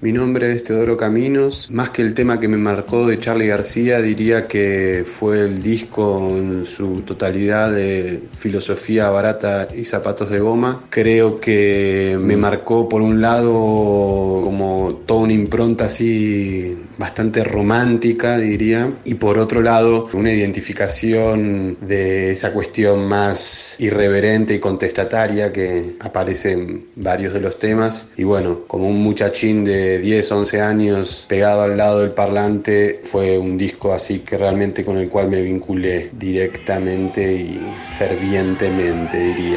Mi nombre es Teodoro Caminos. Más que el tema que me marcó de Charly García, diría que fue el disco en su totalidad de Filosofía Barata y Zapatos de Goma. Creo que me marcó por un lado como toda una impronta así bastante romántica, diría, y por otro lado una identificación de esa cuestión más irreverente y contestataria que aparece en varios de los temas. Y bueno, como un muchachín de 10, 11 años pegado al lado del parlante, fue un disco así que realmente con el cual me vinculé directamente y fervientemente, diría.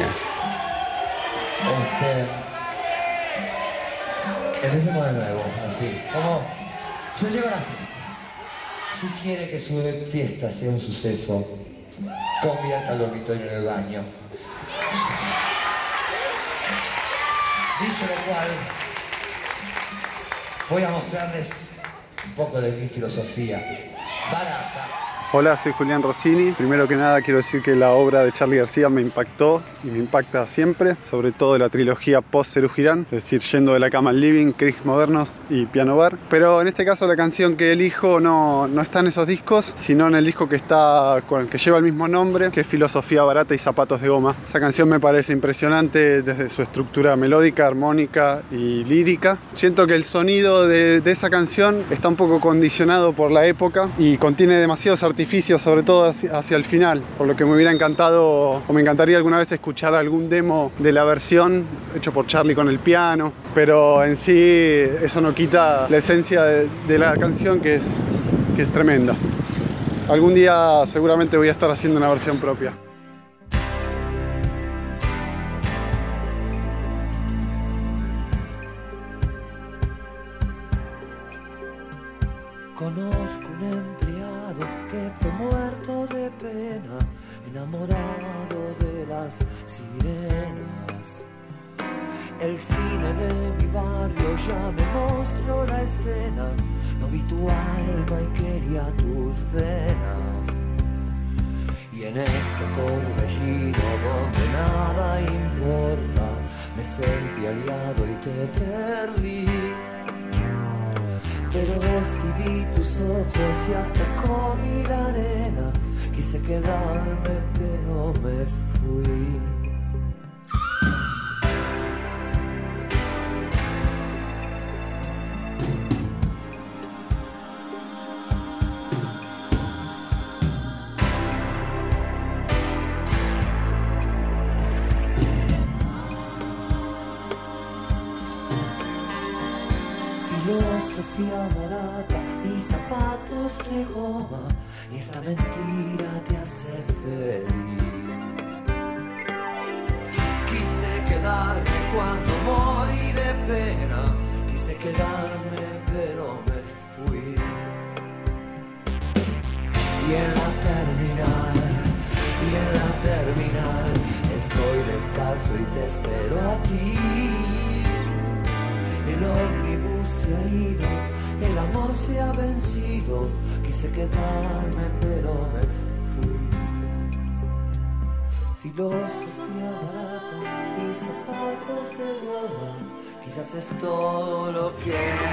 Empecemos de nuevo, así. Como yo llego a la fiesta. Si quiere que su fiesta sea un suceso, convierta el dormitorio en el baño. Dicho lo cual, voy a mostrarles un poco de mi filosofía barata. Hola, soy Julián Rossini. Primero que nada quiero decir que la obra de Charly García me impactó y me impacta siempre, sobre todo la trilogía post-Serú Girán, es decir, Yendo de la cama al living, Crics modernos y Piano Bar. Pero en este caso la canción que elijo no está en esos discos, sino en el disco que lleva el mismo nombre, que es Filosofía Barata y Zapatos de Goma. Esa canción me parece impresionante desde su estructura melódica, armónica y lírica. Siento que el sonido de esa canción está un poco condicionado por la época y contiene demasiados artificios, sobre todo hacia el final, por lo que me hubiera encantado o me encantaría alguna vez escuchar algún demo de la versión hecho por Charly con el piano, pero en sí eso no quita la esencia de la canción que es tremenda. Algún día seguramente voy a estar haciendo una versión propia. Conozco un empleado que fue muerto de pena, enamorado de las sirenas. El cine de mi barrio ya me mostró la escena, no vi tu alma y quería tus venas. Y en este torbellino donde nada importa, me sentí aliado y te perdí. Pero si vi tus ojos y hasta comí la arena, quise quedarme pero me fui. Filosofía barata y zapatos de goma, y esta mentira te hace feliz. Quise quedarme cuando morí de pena, quise quedarme pero me fui. Y en la terminal, estoy descalzo y te espero a ti. El ómnibus se ha ido, el amor se ha vencido, quise quedarme pero me fui. Filosofía barata y zapatos de goma, quizás es todo lo que